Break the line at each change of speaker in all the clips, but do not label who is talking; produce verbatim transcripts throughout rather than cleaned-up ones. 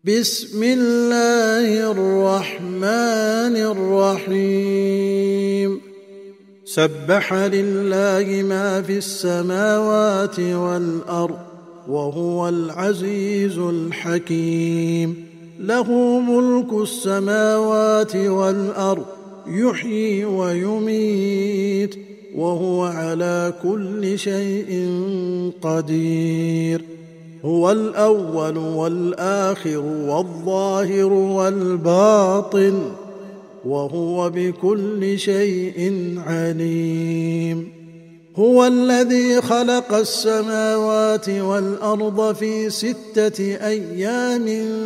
بسم الله الرحمن الرحيم سبح لله ما في السماوات والأرض وهو العزيز الحكيم له ملك السماوات والأرض يحيي ويميت وهو على كل شيء قدير هو الأول والآخر والظاهر والباطن وهو بكل شيء عليم هو الذي خلق السماوات والأرض في ستة أيام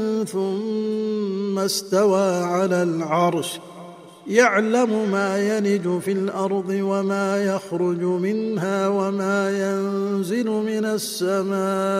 ثم استوى على العرش يعلم ما يلج في الأرض وما يخرج منها وما ينزل من السماء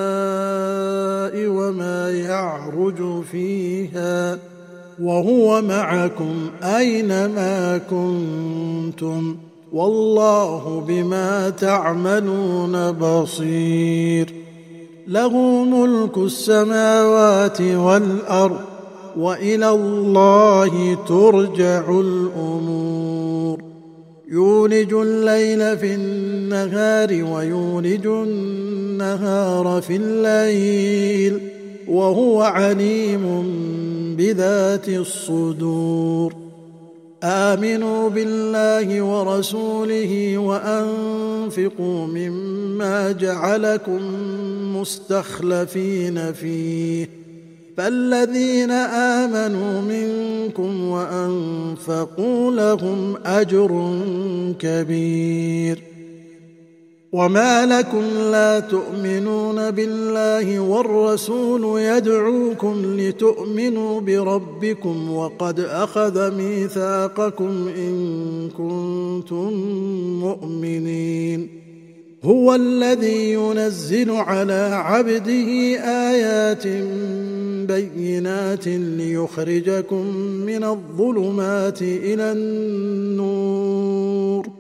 وما يعرج فيها وهو معكم أينما كنتم والله بما تعملون بصير له ملك السماوات والأرض وإلى الله ترجع الأمور يولج الليل في النهار ويولج النهار في الليل وهو عليم بذات الصدور آمنوا بالله ورسوله وأنفقوا مما جعلكم مستخلفين فيه فالذين آمنوا منكم وأنفقوا لهم أجر كبير وما لكم لا تؤمنون بالله والرسول يدعوكم لتؤمنوا بربكم وقد أخذ ميثاقكم إن كنتم مؤمنين هو الذي ينزل على عبده آيات بينات ليخرجكم من الظلمات إلى النور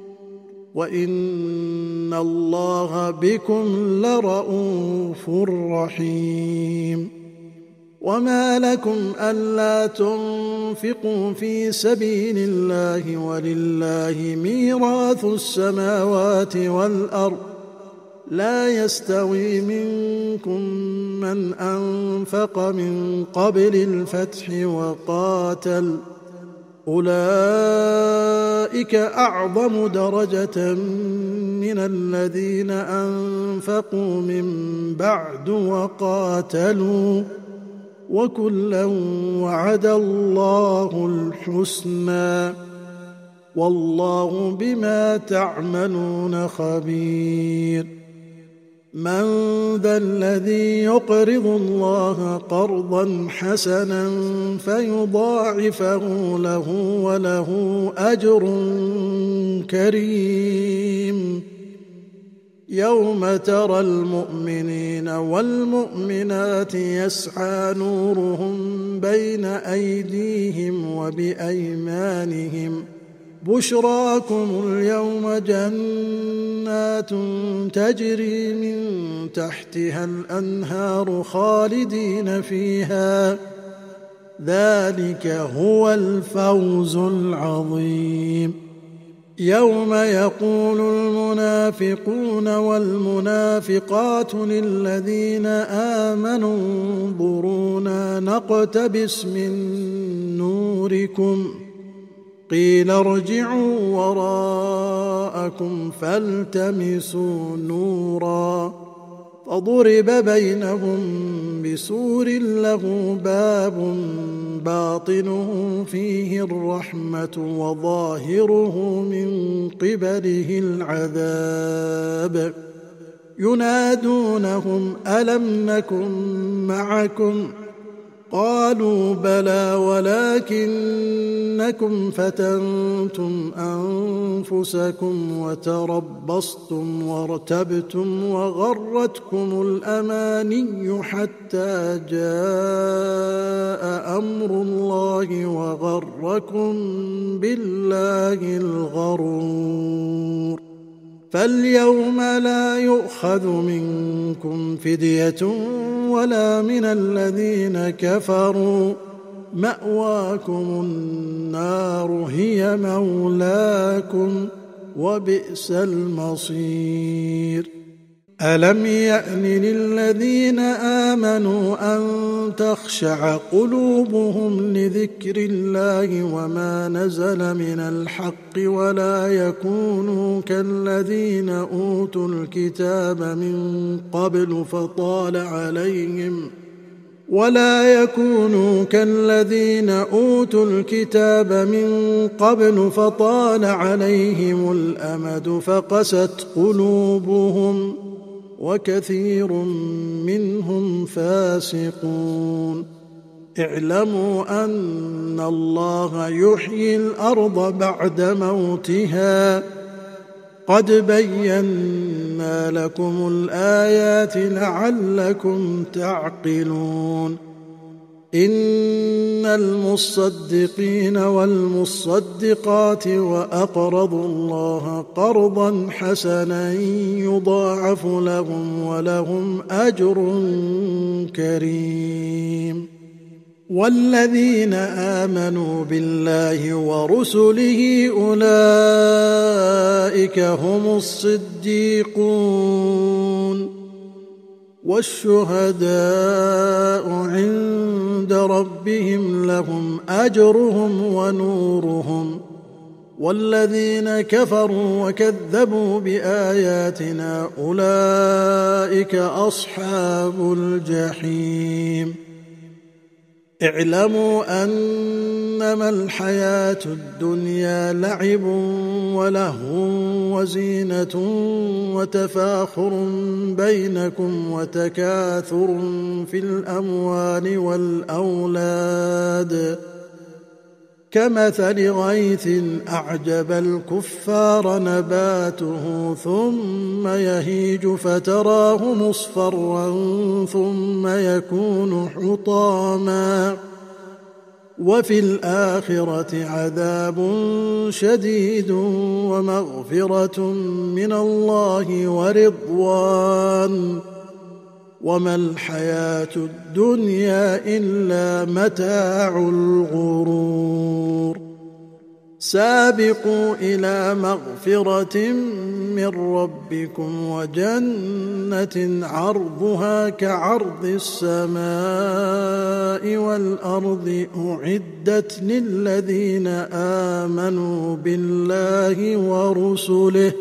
وإن الله بكم لرءوف رحيم وما لكم ألا تنفقوا في سبيل الله ولله ميراث السماوات والأرض لا يستوي منكم من أنفق من قبل الفتح وقاتل أولئك أعظم درجة من الذين أنفقوا من بعد وقاتلوا وكلا وعد الله الحسنى والله بما تعملون خبير من ذا الذي يقرض الله قرضا حسنا فيضاعفه له وله أجر كريم يوم ترى المؤمنين والمؤمنات يسعى نورهم بين أيديهم وبأيمانهم بشراكم اليوم جنات تجري من تحتها الأنهار خالدين فيها ذلك هو الفوز العظيم يوم يقول المنافقون والمنافقات للذين آمنوا انظرونا نقتبس من نوركم قيل ارجعوا وراءكم فالتمسوا نورا فضرب بينهم بسور له باب باطنه فيه الرحمة وظاهره من قبله العذاب ينادونهم ألم نكن معكم قالوا بلى ولكنكم فتنتم أنفسكم وتربصتم وارتبتم وغرتكم الأماني حتى جاء أمر الله وغركم بالله الغرور فاليوم لا يؤخذ منكم فدية ولا من الذين كفروا، مأواكم النار هي مولاكم وبئس المصير. ألم يأن للذين آمنوا أن تخشع قلوبهم لذكر الله وما نزل من الحق ولا يكونوا كالذين أوتوا الكتاب من قبل فطال عليهم ولا يكونوا كالذين أوتوا الكتاب من قبل فطال عليهم الأمد فقست قلوبهم وكثير منهم فاسقون. اعلموا أن الله يحيي الأرض بعد موتها قد بينا لكم الآيات لعلكم تعقلون. إن المصدقين والمصدقات وأقرضوا الله قرضا حسنا يضاعف لهم ولهم أجر كريم. والذين آمنوا بالله ورسله أولئك هم الصديقون والشهداء عند ربهم لهم أجرهم ونورهم. والذين كفروا وكذبوا بآياتنا أولئك أصحاب الجحيم. اعلموا أنما الحياة الدنيا لعب ولهو وزينة وتفاخر بينكم وتكاثر في الأموال والأولاد كمثل غيث أعجب الكفار نباته ثم يهيج فتراه مصفرا ثم يكون حطاما وفي الآخرة عذاب شديد ومغفرة من الله ورضوان وما الحياة الدنيا إلا متاع الغرور. سابقوا إلى مغفرة من ربكم وجنة عرضها كعرض السماء والأرض أعدت للذين آمنوا بالله ورسله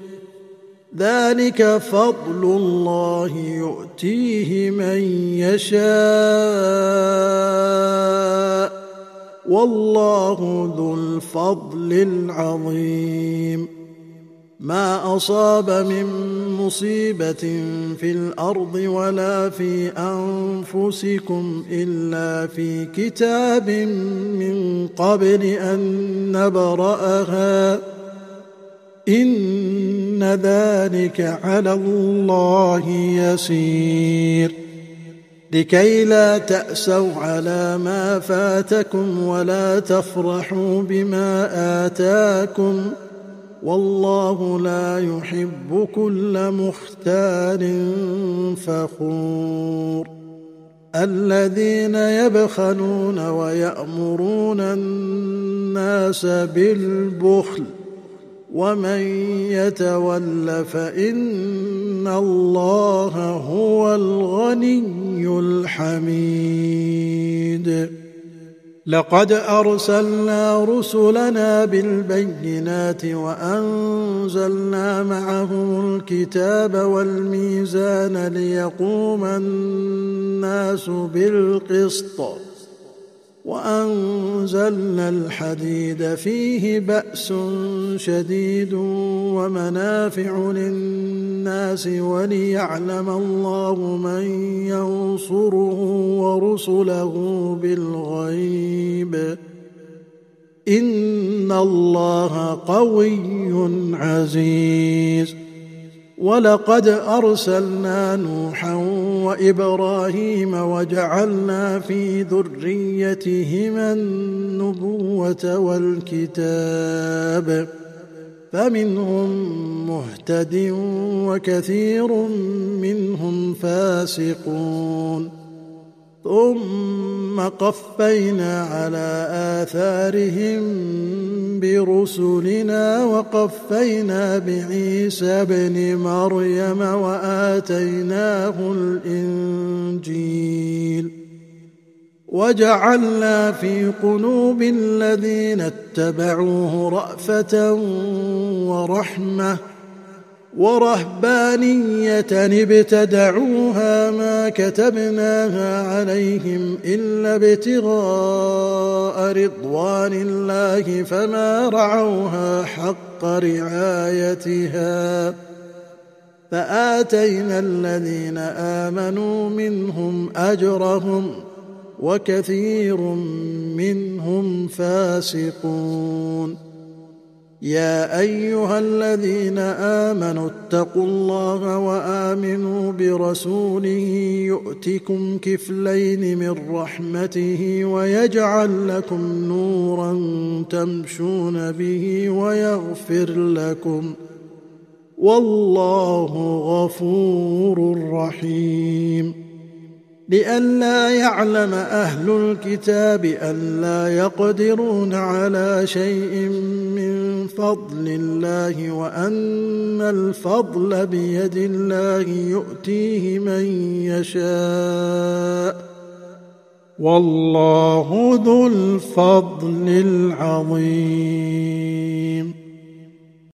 ذلك فضل الله يؤتيه من يشاء والله ذو الفضل العظيم. ما أصاب من مصيبة في الأرض ولا في أنفسكم إلا في كتاب من قبل أن نبرأها إن ذلك على الله يسير. لكي لا تأسوا على ما فاتكم ولا تفرحوا بما آتاكم والله لا يحب كل مختال فخور. الذين يبخلون ويأمرون الناس بالبخل ومن يتول فإن الله هو الغني الحميد. لقد أرسلنا رسلنا بالبينات وأنزلنا معهم الكتاب والميزان ليقوم الناس بالقسط وأنزلنا الحديد فيه بأس شديد ومنافع للناس وليعلم الله من ينصره ورسله بالغيب إن الله قوي عزيز. ولقد أرسلنا نوحا وإبراهيم وجعلنا في ذريتهما النبوة والكتاب فمنهم مهتد وكثير منهم فاسقون ثم قفينا على آثارهم برسلنا وقفينا بعيسى ابن مريم وآتيناه الإنجيل وجعلنا في قلوب الذين اتبعوه رأفة ورحمة ورهبانية ابتدعوها ما كتبناها عليهم إلا ابتغاء رضوان الله فما رعوها حق رعايتها فآتينا الذين آمنوا منهم أجرهم وكثير منهم فاسقون يا أيها الذين آمنوا اتقوا الله وآمنوا برسوله يؤتكم كفلين من رحمته ويجعل لكم نورا تمشون به ويغفر لكم والله غفور رحيم لئلا يعلم أهل الكتاب ألا يقدرون على شيء من فضل الله وأن الفضل بيد الله يؤتيه من يشاء والله ذو الفضل العظيم.